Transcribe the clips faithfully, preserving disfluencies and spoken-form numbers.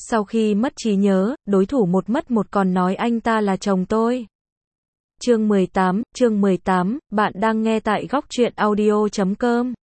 Sau khi mất trí nhớ, đối thủ một mất một còn nói anh ta là chồng tôi. Chương mười tám, chương mười tám, bạn đang nghe tại góc truyện audio chấm com.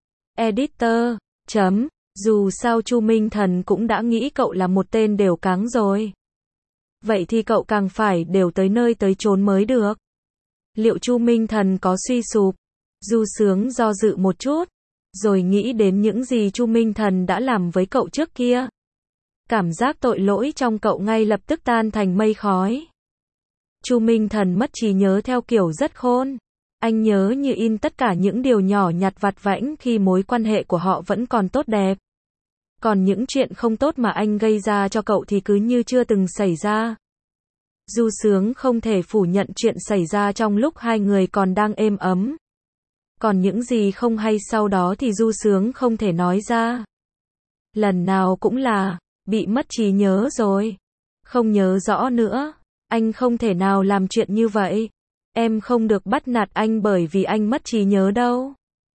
Editor, chấm, dù sao Chu Minh Thần cũng đã nghĩ cậu là một tên đều cáng rồi. Vậy thì cậu càng phải đều tới nơi tới chốn mới được. Liệu Chu Minh Thần có suy sụp? Du Sướng do dự một chút, rồi nghĩ đến những gì Chu Minh Thần đã làm với cậu trước kia. Cảm giác tội lỗi trong cậu ngay lập tức tan thành mây khói. Chu Minh Thần mất trí nhớ theo kiểu rất khôn. Anh nhớ như in tất cả những điều nhỏ nhặt vặt vãnh khi mối quan hệ của họ vẫn còn tốt đẹp. Còn những chuyện không tốt mà anh gây ra cho cậu thì cứ như chưa từng xảy ra. Du Sướng không thể phủ nhận chuyện xảy ra trong lúc hai người còn đang êm ấm. Còn những gì không hay sau đó thì Du Sướng không thể nói ra. Lần nào cũng là, bị mất trí nhớ rồi. Không nhớ rõ nữa. Anh không thể nào làm chuyện như vậy. Em không được bắt nạt anh bởi vì anh mất trí nhớ đâu.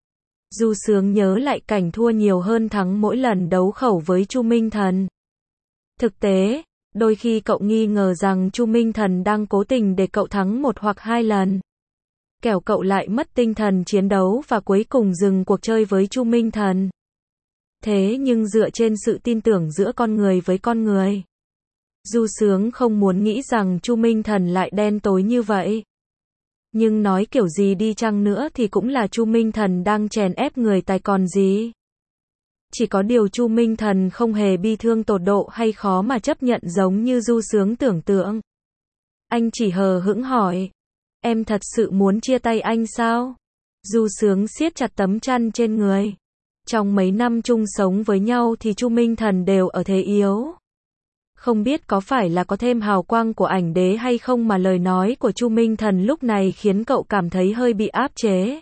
Du Sướng nhớ lại cảnh thua nhiều hơn thắng mỗi lần đấu khẩu với Chu Minh Thần. Thực tế, đôi khi cậu nghi ngờ rằng Chu Minh Thần đang cố tình để cậu thắng một hoặc hai lần. Kẻo cậu lại mất tinh thần chiến đấu và cuối cùng dừng cuộc chơi với Chu Minh Thần. Thế nhưng dựa trên sự tin tưởng giữa con người với con người, Du Sướng không muốn nghĩ rằng Chu Minh Thần lại đen tối như vậy. Nhưng nói kiểu gì đi chăng nữa thì cũng là Chu Minh Thần đang chèn ép người tài còn gì. Chỉ có điều Chu Minh Thần không hề bi thương tột độ hay khó mà chấp nhận giống như Du Sướng tưởng tượng. Anh chỉ hờ hững hỏi, em thật sự muốn chia tay anh sao? Du Sướng siết chặt tấm chăn trên người. Trong mấy năm chung sống với nhau thì Chu Minh Thần đều ở thế yếu. Không biết có phải là có thêm hào quang của ảnh đế hay không mà lời nói của Chu Minh Thần lúc này khiến cậu cảm thấy hơi bị áp chế.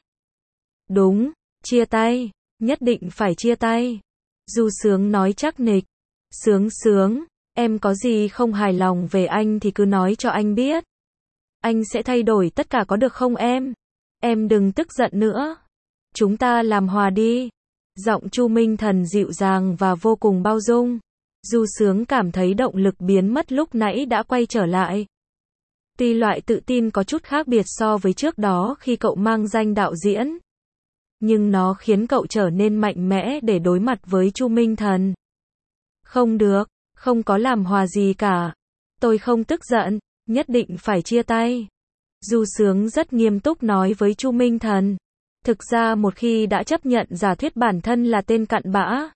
Đúng, chia tay, nhất định phải chia tay. Du Sướng nói chắc nịch. Sướng Sướng, em có gì không hài lòng về anh thì cứ nói cho anh biết. Anh sẽ thay đổi tất cả có được không em? Em đừng tức giận nữa. Chúng ta làm hòa đi. Giọng Chu Minh Thần dịu dàng và vô cùng bao dung. Du Sướng cảm thấy động lực biến mất lúc nãy đã quay trở lại. Tuy loại tự tin có chút khác biệt so với trước đó khi cậu mang danh đạo diễn, nhưng nó khiến cậu trở nên mạnh mẽ để đối mặt với Chu Minh Thần. Không được, không có làm hòa gì cả. Tôi không tức giận, nhất định phải chia tay. Du Sướng rất nghiêm túc nói với Chu Minh Thần. Thực ra một khi đã chấp nhận giả thuyết bản thân là tên cặn bã,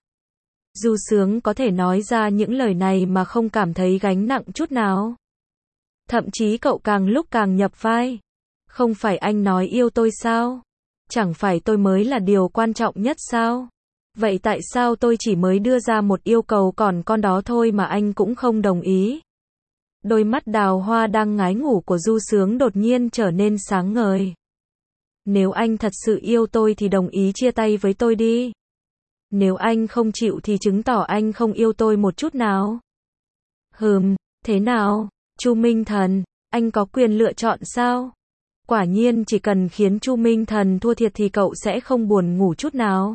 Du Sướng có thể nói ra những lời này mà không cảm thấy gánh nặng chút nào. Thậm chí cậu càng lúc càng nhập vai. Không phải anh nói yêu tôi sao? Chẳng phải tôi mới là điều quan trọng nhất sao? Vậy tại sao tôi chỉ mới đưa ra một yêu cầu còn con đó thôi mà anh cũng không đồng ý? Đôi mắt đào hoa đang ngái ngủ của Du Sướng đột nhiên trở nên sáng ngời. Nếu anh thật sự yêu tôi thì đồng ý chia tay với tôi đi. Nếu anh không chịu thì chứng tỏ anh không yêu tôi một chút nào. Hừm, thế nào, Chu Minh Thần, anh có quyền lựa chọn sao? Quả nhiên chỉ cần khiến Chu Minh Thần thua thiệt thì cậu sẽ không buồn ngủ chút nào.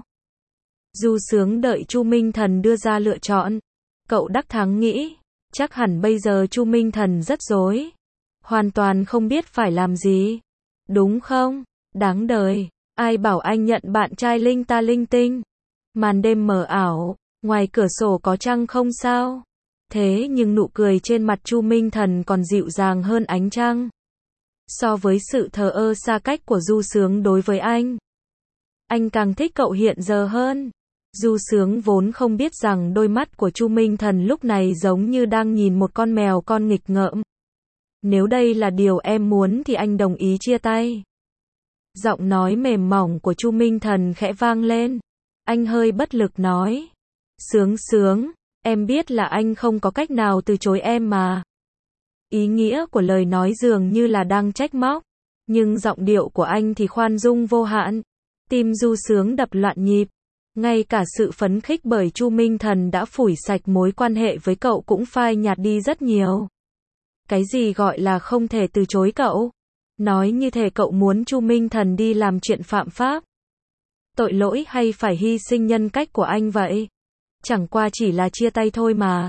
Du Sướng đợi Chu Minh Thần đưa ra lựa chọn. Cậu đắc thắng nghĩ, chắc hẳn bây giờ Chu Minh Thần rất rối. Hoàn toàn không biết phải làm gì. Đúng không? Đáng đời, ai bảo anh nhận bạn trai linh ta linh tinh. Màn đêm mờ ảo, ngoài cửa sổ có trăng không sao? Thế nhưng nụ cười trên mặt Chu Minh Thần còn dịu dàng hơn ánh trăng. So với sự thờ ơ xa cách của Du Sướng đối với anh, anh càng thích cậu hiện giờ hơn. Du Sướng vốn không biết rằng đôi mắt của Chu Minh Thần lúc này giống như đang nhìn một con mèo con nghịch ngợm. Nếu đây là điều em muốn thì anh đồng ý chia tay. Giọng nói mềm mỏng của Chu Minh Thần khẽ vang lên. Anh hơi bất lực nói. Sướng Sướng, em biết là anh không có cách nào từ chối em mà. Ý nghĩa của lời nói dường như là đang trách móc. Nhưng giọng điệu của anh thì khoan dung vô hạn. Tim Du Sướng đập loạn nhịp. Ngay cả sự phấn khích bởi Chu Minh Thần đã phủi sạch mối quan hệ với cậu cũng phai nhạt đi rất nhiều. Cái gì gọi là không thể từ chối cậu? Nói như thể cậu muốn Chu Minh Thần đi làm chuyện phạm pháp. Tội lỗi hay phải hy sinh nhân cách của anh vậy? Chẳng qua chỉ là chia tay thôi mà.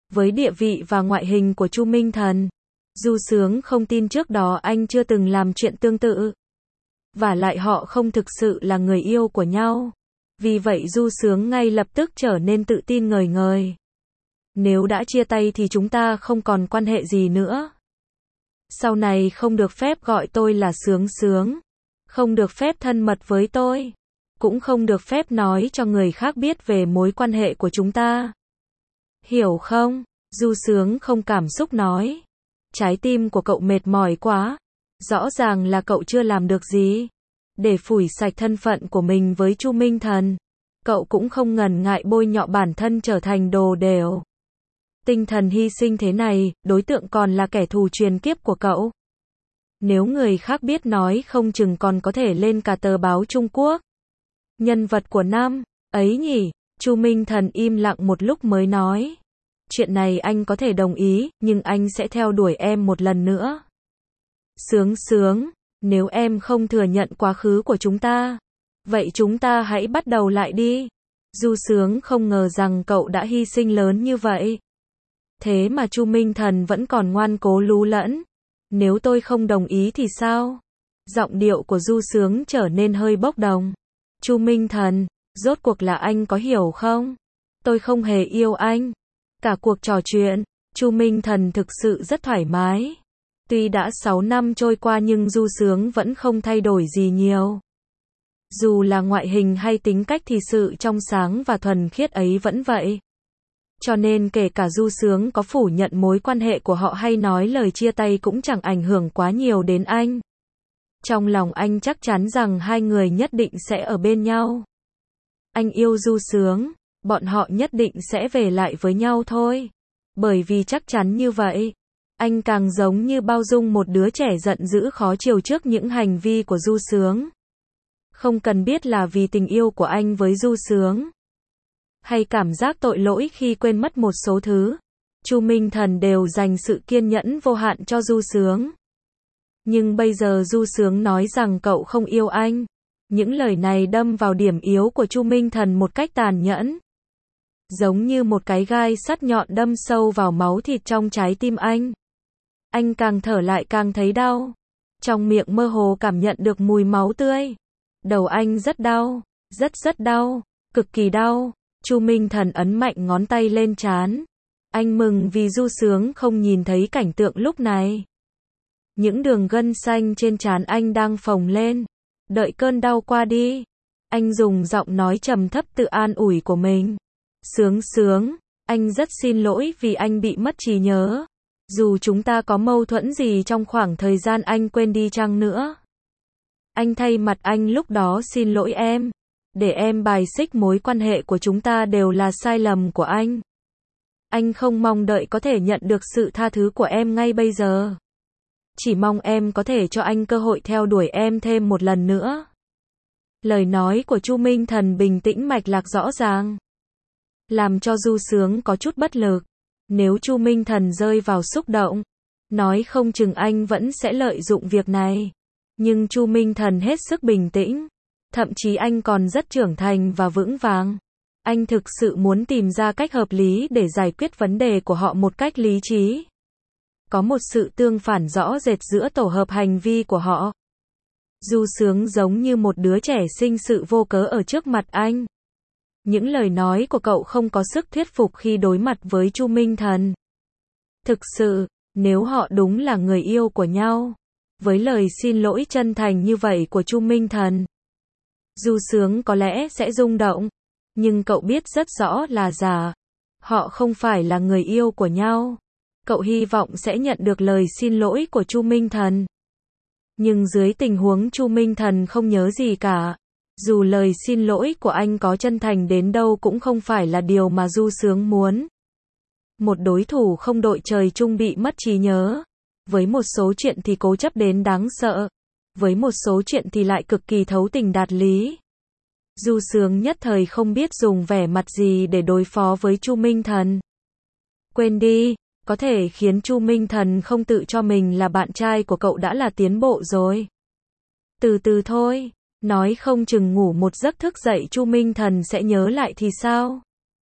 Với địa vị và ngoại hình của Chu Minh Thần, Du Sướng không tin trước đó anh chưa từng làm chuyện tương tự. Và lại họ không thực sự là người yêu của nhau. Vì vậy Du Sướng ngay lập tức trở nên tự tin ngời ngời. Nếu đã chia tay thì chúng ta không còn quan hệ gì nữa. Sau này không được phép gọi tôi là Sướng Sướng. Không được phép thân mật với tôi. Cũng không được phép nói cho người khác biết về mối quan hệ của chúng ta. Hiểu không? Du Sướng không cảm xúc nói. Trái tim của cậu mệt mỏi quá. Rõ ràng là cậu chưa làm được gì. Để phủi sạch thân phận của mình với Chu Minh Thần. Cậu cũng không ngần ngại bôi nhọ bản thân trở thành đồ đểu. Tinh thần hy sinh thế này, đối tượng còn là kẻ thù truyền kiếp của cậu. Nếu người khác biết nói không chừng còn có thể lên cả tờ báo Trung Quốc. Nhân vật của năm, ấy nhỉ, Chu Minh Thần im lặng một lúc mới nói. Chuyện này anh có thể đồng ý, nhưng anh sẽ theo đuổi em một lần nữa. Sướng Sướng, nếu em không thừa nhận quá khứ của chúng ta, vậy chúng ta hãy bắt đầu lại đi. Du Sướng không ngờ rằng cậu đã hy sinh lớn như vậy. Thế mà Chu Minh Thần vẫn còn ngoan cố lú lẫn. Nếu tôi không đồng ý thì sao? Giọng điệu của Du Sướng trở nên hơi bốc đồng. Chu Minh Thần, rốt cuộc là anh có hiểu không? Tôi không hề yêu anh. Cả cuộc trò chuyện, Chu Minh Thần thực sự rất thoải mái. Tuy đã sáu năm trôi qua nhưng Du Sướng vẫn không thay đổi gì nhiều. Dù là ngoại hình hay tính cách thì sự trong sáng và thuần khiết ấy vẫn vậy. Cho nên kể cả Du Sướng có phủ nhận mối quan hệ của họ hay nói lời chia tay cũng chẳng ảnh hưởng quá nhiều đến anh. Trong lòng anh chắc chắn rằng hai người nhất định sẽ ở bên nhau. Anh yêu Du Sướng, bọn họ nhất định sẽ về lại với nhau thôi. Bởi vì chắc chắn như vậy, anh càng giống như bao dung một đứa trẻ giận dữ khó chiều trước những hành vi của Du Sướng. Không cần biết là vì tình yêu của anh với Du Sướng, hay cảm giác tội lỗi khi quên mất một số thứ, Chu Minh Thần đều dành sự kiên nhẫn vô hạn cho Du Sướng. Nhưng bây giờ Du Sướng nói rằng cậu không yêu anh. Những lời này đâm vào điểm yếu của Chu Minh Thần một cách tàn nhẫn. Giống như một cái gai sắt nhọn đâm sâu vào máu thịt trong trái tim anh. Anh càng thở lại càng thấy đau. Trong miệng mơ hồ cảm nhận được mùi máu tươi. Đầu anh rất đau, rất rất đau, cực kỳ đau. Chu Minh Thần ấn mạnh ngón tay lên trán. Anh mừng vì Du Sướng không nhìn thấy cảnh tượng lúc này. Những đường gân xanh trên trán anh đang phồng lên. Đợi cơn đau qua đi. Anh dùng giọng nói trầm thấp tự an ủi của mình. Sướng Sướng, anh rất xin lỗi vì anh bị mất trí nhớ. Dù chúng ta có mâu thuẫn gì trong khoảng thời gian anh quên đi chăng nữa. Anh thay mặt anh lúc đó xin lỗi em. Để em bài xích mối quan hệ của chúng ta đều là sai lầm của anh. Anh không mong đợi có thể nhận được sự tha thứ của em ngay bây giờ. Chỉ mong em có thể cho anh cơ hội theo đuổi em thêm một lần nữa. Lời nói của Chu Minh Thần bình tĩnh mạch lạc rõ ràng. Làm cho Du Sướng có chút bất lực. Nếu Chu Minh Thần rơi vào xúc động, nói không chừng anh vẫn sẽ lợi dụng việc này. Nhưng Chu Minh Thần hết sức bình tĩnh. Thậm chí anh còn rất trưởng thành và vững vàng. Anh thực sự muốn tìm ra cách hợp lý để giải quyết vấn đề của họ một cách lý trí. Có một sự tương phản rõ rệt giữa tổ hợp hành vi của họ. Du Sướng giống như một đứa trẻ sinh sự vô cớ ở trước mặt anh. Những lời nói của cậu không có sức thuyết phục khi đối mặt với Chu Minh Thần. Thực sự, nếu họ đúng là người yêu của nhau, với lời xin lỗi chân thành như vậy của Chu Minh Thần, Du Sướng có lẽ sẽ rung động. Nhưng cậu biết rất rõ là giả. Họ không phải là người yêu của nhau. Cậu hy vọng sẽ nhận được lời xin lỗi của Chu Minh Thần. Nhưng dưới tình huống Chu Minh Thần không nhớ gì cả, dù lời xin lỗi của anh có chân thành đến đâu cũng không phải là điều mà Du Sướng muốn. Một đối thủ không đội trời chung bị mất trí nhớ. Với một số chuyện thì cố chấp đến đáng sợ. Với một số chuyện thì lại cực kỳ thấu tình đạt lý. Du Sướng nhất thời không biết dùng vẻ mặt gì để đối phó với Chu Minh Thần. Quên đi, có thể khiến Chu Minh Thần không tự cho mình là bạn trai của cậu đã là tiến bộ rồi. Từ từ thôi, nói không chừng ngủ một giấc thức dậy Chu Minh Thần sẽ nhớ lại thì sao?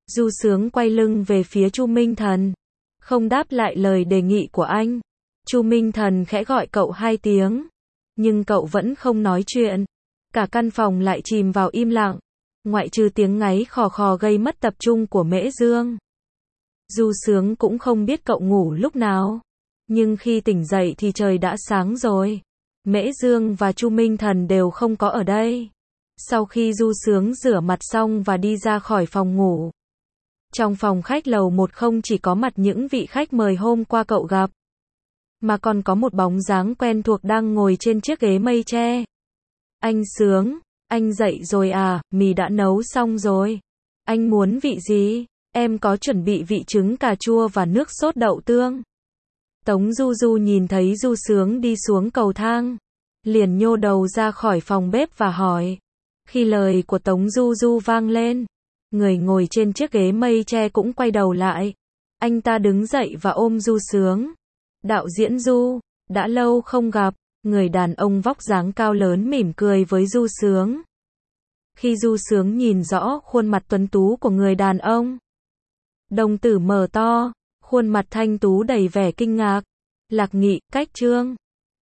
Du Sướng quay lưng về phía Chu Minh Thần, không đáp lại lời đề nghị của anh. Chu Minh Thần khẽ gọi cậu hai tiếng, nhưng cậu vẫn không nói chuyện. Cả căn phòng lại chìm vào im lặng, ngoại trừ tiếng ngáy khò khò gây mất tập trung của Mễ Dương. Du Sướng cũng không biết cậu ngủ lúc nào, nhưng khi tỉnh dậy thì trời đã sáng rồi. Mễ Dương và Chu Minh Thần đều không có ở đây. Sau khi Du Sướng rửa mặt xong và đi ra khỏi phòng ngủ, trong phòng khách lầu một không chỉ có mặt những vị khách mời hôm qua cậu gặp, mà còn có một bóng dáng quen thuộc đang ngồi trên chiếc ghế mây tre. Anh Sướng, anh dậy rồi à, mì đã nấu xong rồi. Anh muốn vị gì? Em có chuẩn bị vị trứng cà chua và nước sốt đậu tương. Tống Du Du nhìn thấy Du Sướng đi xuống cầu thang, liền nhô đầu ra khỏi phòng bếp và hỏi. Khi lời của Tống Du Du vang lên, người ngồi trên chiếc ghế mây tre cũng quay đầu lại. Anh ta đứng dậy và ôm Du Sướng. Đạo diễn Du, đã lâu không gặp. Người đàn ông vóc dáng cao lớn mỉm cười với Du Sướng. Khi Du Sướng nhìn rõ khuôn mặt tuấn tú của người đàn ông, đồng tử mở to, khuôn mặt thanh tú đầy vẻ kinh ngạc. Lạc Nghị, Cách Trương.